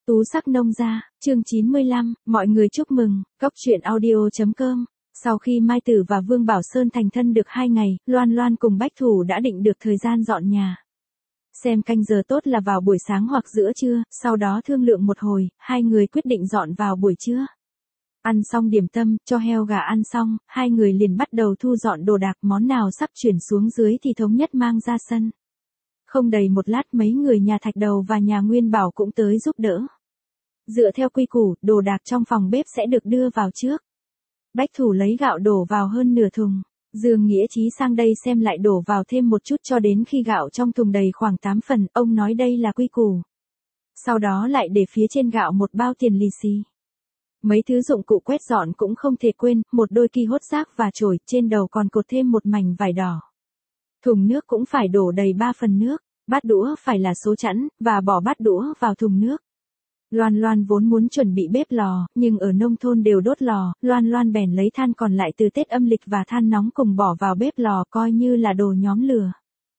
Tú sắc nông gia, chương 95, mọi người chúc mừng, Cóc truyện audio.com. Sau khi Mai Tử và Vương Bảo Sơn thành thân được 2 ngày, Loan Loan cùng Bách Thủ đã định được thời gian dọn nhà. Xem canh giờ tốt là vào buổi sáng hoặc giữa trưa, sau đó thương lượng một hồi, hai người quyết định dọn vào buổi trưa. Ăn xong điểm tâm, cho heo gà ăn xong, hai người liền bắt đầu thu dọn đồ đạc, món nào sắp chuyển xuống dưới thì thống nhất mang ra sân. Không đầy một lát mấy người nhà Thạch Đầu và nhà Nguyên Bảo cũng tới giúp đỡ. Dựa theo quy củ, đồ đạc trong phòng bếp sẽ được đưa vào trước. Bách Thủ lấy gạo đổ vào hơn nửa thùng. Dương Nghĩa Chí sang đây xem lại đổ vào thêm một chút cho đến khi gạo trong thùng đầy khoảng 8 phần, ông nói đây là quy củ. Sau đó lại để phía trên gạo một bao tiền lì xì. Mấy thứ dụng cụ quét dọn cũng không thể quên, một đôi ki hốt rác và chổi, trên đầu còn cột thêm một mảnh vải đỏ. Thùng nước cũng phải đổ đầy 3 phần nước, bát đũa phải là số chẵn, và bỏ bát đũa vào thùng nước. Loan Loan vốn muốn chuẩn bị bếp lò, nhưng ở nông thôn đều đốt lò, Loan Loan bèn lấy than còn lại từ Tết âm lịch và than nóng cùng bỏ vào bếp lò coi như là đồ nhóm lửa.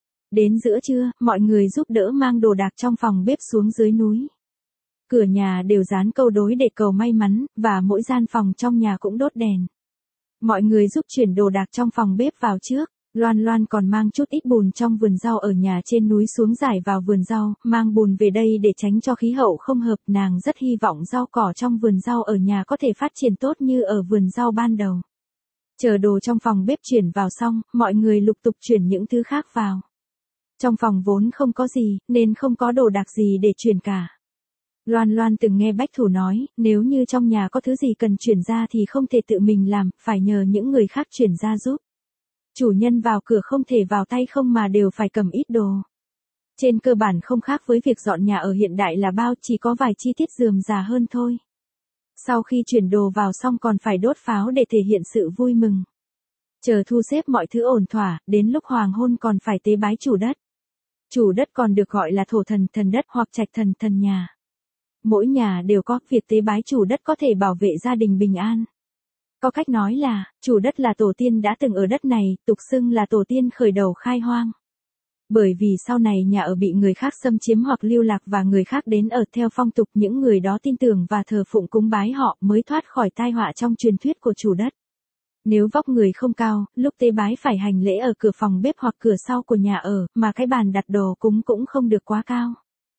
Đến giữa trưa, mọi người giúp đỡ mang đồ đạc trong phòng bếp xuống dưới núi. Cửa nhà đều dán câu đối để cầu may mắn, và mỗi gian phòng trong nhà cũng đốt đèn. Mọi người giúp chuyển đồ đạc trong phòng bếp vào trước. Loan Loan còn mang chút ít bùn trong vườn rau ở nhà trên núi xuống rải vào vườn rau, mang bùn về đây để tránh cho khí hậu không hợp. Nàng rất hy vọng rau cỏ trong vườn rau ở nhà có thể phát triển tốt như ở vườn rau ban đầu. Chờ đồ trong phòng bếp chuyển vào xong, mọi người lục tục chuyển những thứ khác vào. Trong phòng vốn không có gì, nên không có đồ đạc gì để chuyển cả. Loan Loan từng nghe Bách Thủ nói, nếu như trong nhà có thứ gì cần chuyển ra thì không thể tự mình làm, phải nhờ những người khác chuyển ra giúp. Chủ nhân vào cửa không thể vào tay không mà đều phải cầm ít đồ. Trên cơ bản không khác với việc dọn nhà ở hiện đại là bao, chỉ có vài chi tiết rườm rà hơn thôi. Sau khi chuyển đồ vào xong còn phải đốt pháo để thể hiện sự vui mừng. Chờ thu xếp mọi thứ ổn thỏa, đến lúc hoàng hôn còn phải tế bái chủ đất. Chủ đất còn được gọi là thổ thần, thần đất hoặc trạch thần, thần nhà. Mỗi nhà đều có, việc tế bái chủ đất có thể bảo vệ gia đình bình an. Có cách nói là, chủ đất là tổ tiên đã từng ở đất này, tục xưng là tổ tiên khởi đầu khai hoang. Bởi vì sau này nhà ở bị người khác xâm chiếm hoặc lưu lạc và người khác đến ở theo phong tục, những người đó tin tưởng và thờ phụng cúng bái họ mới thoát khỏi tai họa trong truyền thuyết của chủ đất. Nếu vóc người không cao, lúc tế bái phải hành lễ ở cửa phòng bếp hoặc cửa sau của nhà ở, mà cái bàn đặt đồ cúng cũng không được quá cao.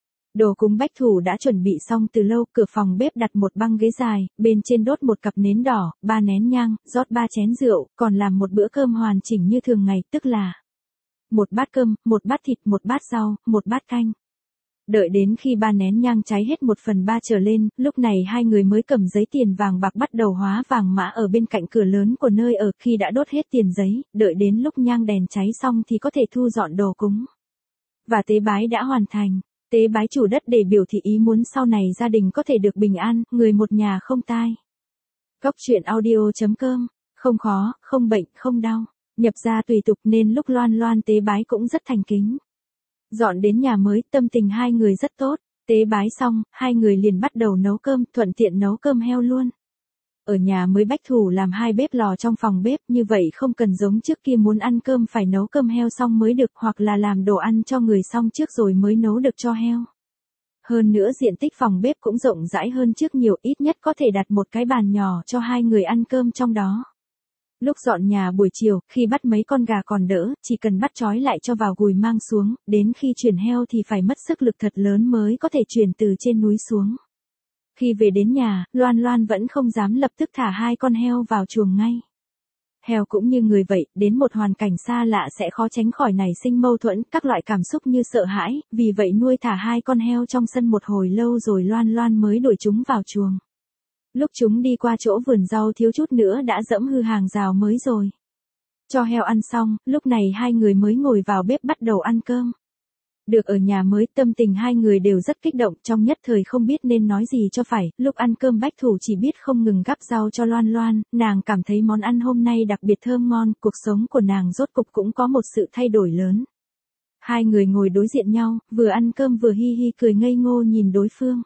Đồ cúng Bách Thủ đã chuẩn bị xong từ lâu, cửa phòng bếp đặt một băng ghế dài, bên trên đốt một cặp nến đỏ, 3 nén nhang, rót 3 chén rượu, còn làm một bữa cơm hoàn chỉnh như thường ngày, tức là một bát cơm, một bát thịt, một bát rau, một bát canh. Đợi đến khi 3 nén nhang cháy hết 1/3 trở lên, lúc này hai người mới cầm giấy tiền vàng bạc bắt đầu hóa vàng mã ở bên cạnh cửa lớn của nơi ở. Khi đã đốt hết tiền giấy, đợi đến lúc nhang đèn cháy xong thì có thể thu dọn đồ cúng. Và tế bái đã hoàn thành. Tế bái chủ đất để biểu thị ý muốn sau này gia đình có thể được bình an, người một nhà không tai. Cóc truyện audio.com, không khó, không bệnh, không đau, nhập gia tùy tục nên lúc Loan Loan tế bái cũng rất thành kính. Dọn đến nhà mới, tâm tình hai người rất tốt, tế bái xong, hai người liền bắt đầu nấu cơm, thuận tiện nấu cơm heo luôn. Ở nhà mới Bách Thủ làm 2 bếp lò trong phòng bếp, như vậy không cần giống trước kia muốn ăn cơm phải nấu cơm heo xong mới được, hoặc là làm đồ ăn cho người xong trước rồi mới nấu được cho heo. Hơn nữa diện tích phòng bếp cũng rộng rãi hơn trước nhiều, ít nhất có thể đặt một cái bàn nhỏ cho hai người ăn cơm trong đó. Lúc dọn nhà buổi chiều, khi bắt mấy con gà còn đỡ, chỉ cần bắt trói lại cho vào gùi mang xuống, đến khi chuyển heo thì phải mất sức lực thật lớn mới có thể chuyển từ trên núi xuống. Khi về đến nhà, Loan Loan vẫn không dám lập tức thả 2 con heo vào chuồng ngay. Heo cũng như người vậy, đến một hoàn cảnh xa lạ sẽ khó tránh khỏi nảy sinh mâu thuẫn, các loại cảm xúc như sợ hãi, vì vậy nuôi thả 2 con heo trong sân một hồi lâu rồi Loan Loan mới đuổi chúng vào chuồng. Lúc chúng đi qua chỗ vườn rau thiếu chút nữa đã dẫm hư hàng rào mới rồi. Cho heo ăn xong, lúc này hai người mới ngồi vào bếp bắt đầu ăn cơm. Được ở nhà mới, tâm tình hai người đều rất kích động, trong nhất thời không biết nên nói gì cho phải. Lúc ăn cơm Bách Thủ chỉ biết không ngừng gắp rau cho Loan Loan, nàng cảm thấy món ăn hôm nay đặc biệt thơm ngon, cuộc sống của nàng rốt cục cũng có một sự thay đổi lớn. Hai người ngồi đối diện nhau, vừa ăn cơm vừa hi hi cười ngây ngô nhìn đối phương.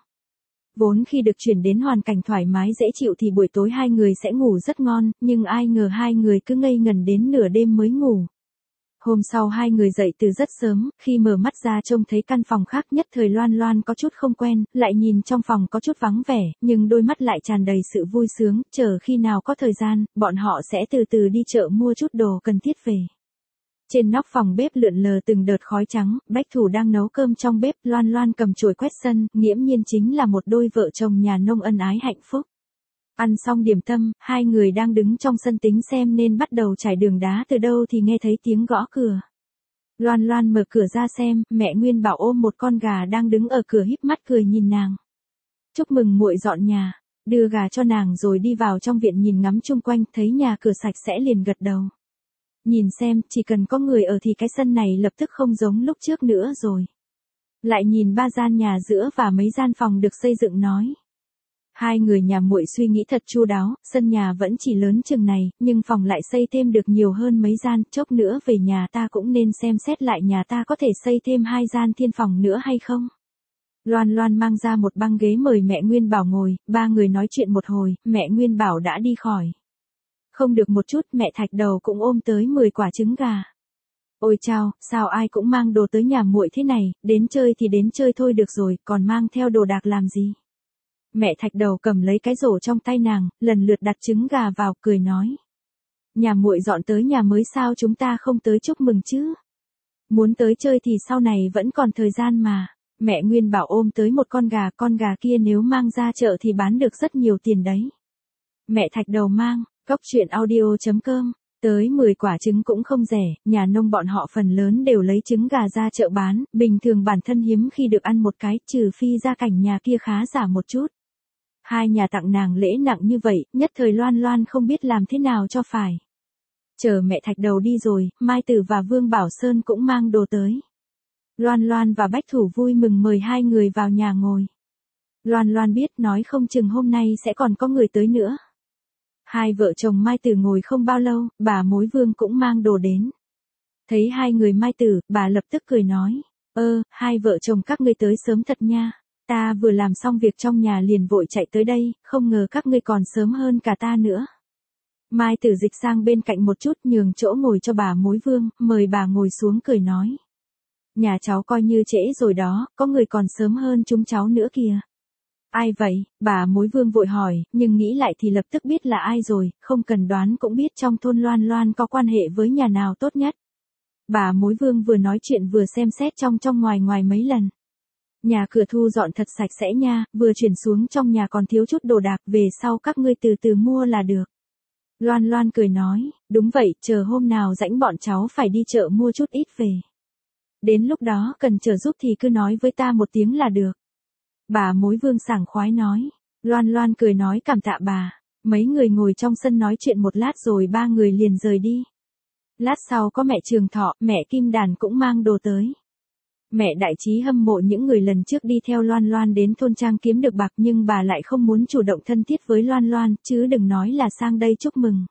Vốn khi được chuyển đến hoàn cảnh thoải mái dễ chịu thì buổi tối hai người sẽ ngủ rất ngon, nhưng ai ngờ hai người cứ ngây ngần đến nửa đêm mới ngủ. Hôm sau hai người dậy từ rất sớm, khi mở mắt ra trông thấy căn phòng khác nhất thời Loan Loan có chút không quen, lại nhìn trong phòng có chút vắng vẻ, nhưng đôi mắt lại tràn đầy sự vui sướng, chờ khi nào có thời gian, bọn họ sẽ từ từ đi chợ mua chút đồ cần thiết về. Trên nóc phòng bếp lượn lờ từng đợt khói trắng, Bách Thủ đang nấu cơm trong bếp, Loan Loan cầm chổi quét sân, nghiễm nhiên chính là một đôi vợ chồng nhà nông ân ái hạnh phúc. Ăn xong điểm tâm, hai người đang đứng trong sân tính xem nên bắt đầu trải đường đá từ đâu thì nghe thấy tiếng gõ cửa. Loan Loan mở cửa ra xem, mẹ Nguyên Bảo ôm một con gà đang đứng ở cửa híp mắt cười nhìn nàng. Chúc mừng muội dọn nhà, đưa gà cho nàng rồi đi vào trong viện nhìn ngắm chung quanh, thấy nhà cửa sạch sẽ liền gật đầu. Nhìn xem, chỉ cần có người ở thì cái sân này lập tức không giống lúc trước nữa rồi. Lại nhìn 3 gian nhà giữa và mấy gian phòng được xây dựng nói. Hai người nhà muội suy nghĩ thật chu đáo, sân nhà vẫn chỉ lớn chừng này, nhưng phòng lại xây thêm được nhiều hơn mấy gian, chốc nữa về nhà ta cũng nên xem xét lại nhà ta có thể xây thêm 2 gian thiên phòng nữa hay không. Loan Loan mang ra một băng ghế mời mẹ Nguyên Bảo ngồi, ba người nói chuyện một hồi, mẹ Nguyên Bảo đã đi khỏi. Không được một chút, mẹ Thạch Đầu cũng ôm tới 10 quả trứng gà. Ôi chao, sao ai cũng mang đồ tới nhà muội thế này, đến chơi thì đến chơi thôi được rồi, còn mang theo đồ đạc làm gì? Mẹ Thạch Đầu cầm lấy cái rổ trong tay nàng, lần lượt đặt trứng gà vào, cười nói. Nhà muội dọn tới nhà mới sao chúng ta không tới chúc mừng chứ? Muốn tới chơi thì sau này vẫn còn thời gian mà. Mẹ Nguyên Bảo ôm tới một con gà kia nếu mang ra chợ thì bán được rất nhiều tiền đấy. Mẹ Thạch Đầu mang, Cốc Truyện Audio.com, tới 10 quả trứng cũng không rẻ, nhà nông bọn họ phần lớn đều lấy trứng gà ra chợ bán, bình thường bản thân hiếm khi được ăn một cái, trừ phi gia cảnh nhà kia khá giả một chút. Hai nhà tặng nàng lễ nặng như vậy, nhất thời Loan Loan không biết làm thế nào cho phải. Chờ mẹ Thạch Đầu đi rồi, Mai Tử và Vương Bảo Sơn cũng mang đồ tới. Loan Loan và Bách Thủ vui mừng mời hai người vào nhà ngồi. Loan Loan biết nói không chừng hôm nay sẽ còn có người tới nữa. Hai vợ chồng Mai Tử ngồi không bao lâu, bà mối Vương cũng mang đồ đến. Thấy hai người Mai Tử, bà lập tức cười nói, hai vợ chồng các ngươi tới sớm thật nha. Ta vừa làm xong việc trong nhà liền vội chạy tới đây, không ngờ các ngươi còn sớm hơn cả ta nữa. Mai Tử dịch sang bên cạnh một chút nhường chỗ ngồi cho bà mối Vương, mời bà ngồi xuống cười nói. Nhà cháu coi như trễ rồi đó, có người còn sớm hơn chúng cháu nữa kìa. Ai vậy? Bà mối Vương vội hỏi, nhưng nghĩ lại thì lập tức biết là ai rồi, không cần đoán cũng biết trong thôn Loan Loan có quan hệ với nhà nào tốt nhất. Bà mối Vương vừa nói chuyện vừa xem xét trong ngoài mấy lần. Nhà cửa thu dọn thật sạch sẽ nha, vừa chuyển xuống trong nhà còn thiếu chút đồ đạc, về sau các ngươi từ từ mua là được. Loan Loan cười nói, đúng vậy, chờ hôm nào rảnh bọn cháu phải đi chợ mua chút ít về. Đến lúc đó cần trợ giúp thì cứ nói với ta một tiếng là được. Bà mối Vương sảng khoái nói. Loan Loan cười nói cảm tạ bà. Mấy người ngồi trong sân nói chuyện một lát rồi ba người liền rời đi. Lát sau có mẹ Trường Thọ, mẹ Kim Đàn cũng mang đồ tới. Mẹ Đại Trí hâm mộ những người lần trước đi theo Loan Loan đến thôn trang kiếm được bạc, nhưng bà lại không muốn chủ động thân thiết với Loan Loan, chứ đừng nói là sang đây chúc mừng.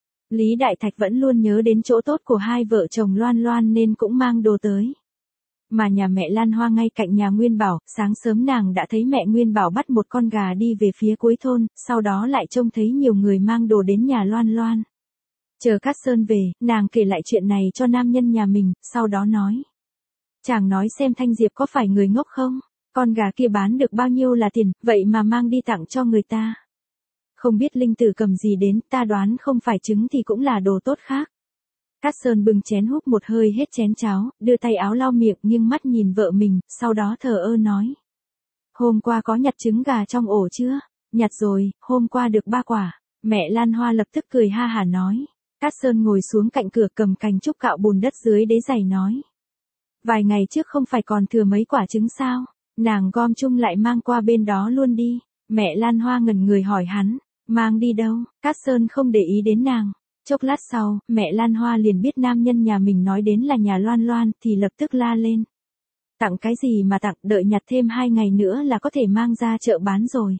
Lý Đại Thạch vẫn luôn nhớ đến chỗ tốt của hai vợ chồng Loan Loan nên cũng mang đồ tới. Mà nhà mẹ Lan Hoa ngay cạnh nhà Nguyên Bảo, sáng sớm nàng đã thấy mẹ Nguyên Bảo bắt một con gà đi về phía cuối thôn, sau đó lại trông thấy nhiều người mang đồ đến nhà Loan Loan. Chờ Cát Sơn về, nàng kể lại chuyện này cho nam nhân nhà mình, sau đó nói. Chàng nói xem Thanh Diệp có phải người ngốc không? Con gà kia bán được bao nhiêu là tiền, vậy mà mang đi tặng cho người ta. Không biết Linh Tử cầm gì đến, ta đoán không phải trứng thì cũng là đồ tốt khác. Cát Sơn bưng chén húp một hơi hết chén cháo, đưa tay áo lau miệng nhưng mắt nhìn vợ mình, sau đó thờ ơ nói. Hôm qua có nhặt trứng gà trong ổ chưa? Nhặt rồi, hôm qua được 3 quả. Mẹ Lan Hoa lập tức cười ha hả nói. Cát Sơn ngồi xuống cạnh cửa cầm cành trúc cạo bùn đất dưới đế giày nói. Vài ngày trước không phải còn thừa mấy quả trứng sao? Nàng gom chung lại mang qua bên đó luôn đi. Mẹ Lan Hoa ngẩn người hỏi hắn. Mang đi đâu? Cát Sơn không để ý đến nàng. Chốc lát sau, mẹ Lan Hoa liền biết nam nhân nhà mình nói đến là nhà Loan Loan, thì lập tức la lên. Tặng cái gì mà tặng, đợi nhặt thêm 2 ngày nữa là có thể mang ra chợ bán rồi.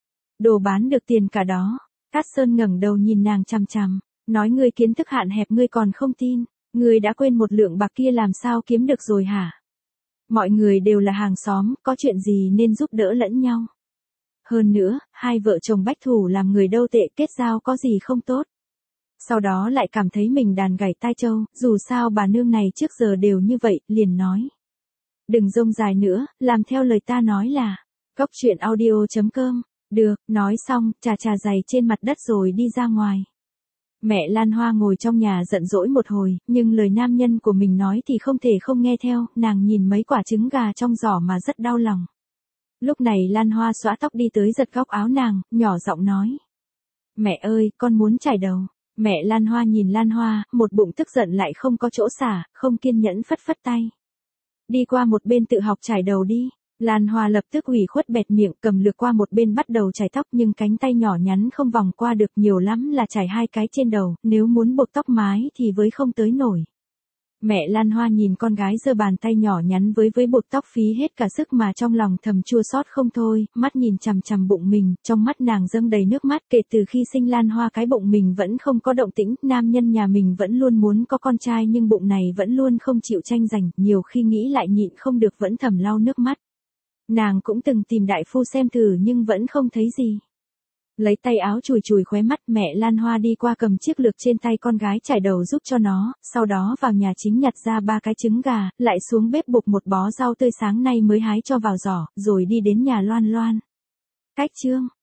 Đồ bán được tiền cả đó. Cát Sơn ngẩng đầu nhìn nàng chằm chằm, nói ngươi kiến thức hạn hẹp ngươi còn không tin, ngươi đã quên một lượng bạc kia làm sao kiếm được rồi hả? Mọi người đều là hàng xóm, có chuyện gì nên giúp đỡ lẫn nhau. Hơn nữa, hai vợ chồng Bách Thủ làm người đâu tệ, kết giao có gì không tốt. Sau đó lại cảm thấy mình đàn gảy tai trâu, dù sao bà nương này trước giờ đều như vậy, liền nói. Đừng rông dài nữa, làm theo lời ta nói là, cóc truyện audio.com, được, nói xong, chà chà giày trên mặt đất rồi đi ra ngoài. Mẹ Lan Hoa ngồi trong nhà giận dỗi một hồi, nhưng lời nam nhân của mình nói thì không thể không nghe theo, nàng nhìn mấy quả trứng gà trong giỏ mà rất đau lòng. Lúc này Lan Hoa xõa tóc đi tới giật góc áo nàng, nhỏ giọng nói. Mẹ ơi, con muốn chải đầu. Mẹ Lan Hoa nhìn Lan Hoa, một bụng tức giận lại không có chỗ xả, không kiên nhẫn phất phất tay. Đi qua một bên tự học chải đầu đi. Lan Hoa lập tức ủy khuất bẹt miệng, cầm lược qua một bên bắt đầu chải tóc, nhưng cánh tay nhỏ nhắn không vòng qua được, nhiều lắm là chải 2 cái trên đầu, nếu muốn buộc tóc mái thì với không tới nổi. Mẹ Lan Hoa nhìn con gái giơ bàn tay nhỏ nhắn với buộc tóc phí hết cả sức mà trong lòng thầm chua xót không thôi, mắt nhìn chằm chằm bụng mình, trong mắt nàng dâng đầy nước mắt. Kể từ khi sinh Lan Hoa cái bụng mình vẫn không có động tĩnh, nam nhân nhà mình vẫn luôn muốn có con trai nhưng bụng này vẫn luôn không chịu tranh giành, nhiều khi nghĩ lại nhịn không được vẫn thầm lau nước mắt. Nàng cũng từng tìm đại phu xem thử nhưng vẫn không thấy gì. Lấy tay áo chùi chùi khóe mắt, mẹ Lan Hoa đi qua cầm chiếc lược trên tay con gái chải đầu giúp cho nó, sau đó vào nhà chính nhặt ra 3 cái trứng gà, lại xuống bếp buộc một bó rau tươi sáng nay mới hái cho vào giỏ, rồi đi đến nhà Loan Loan. Cách chương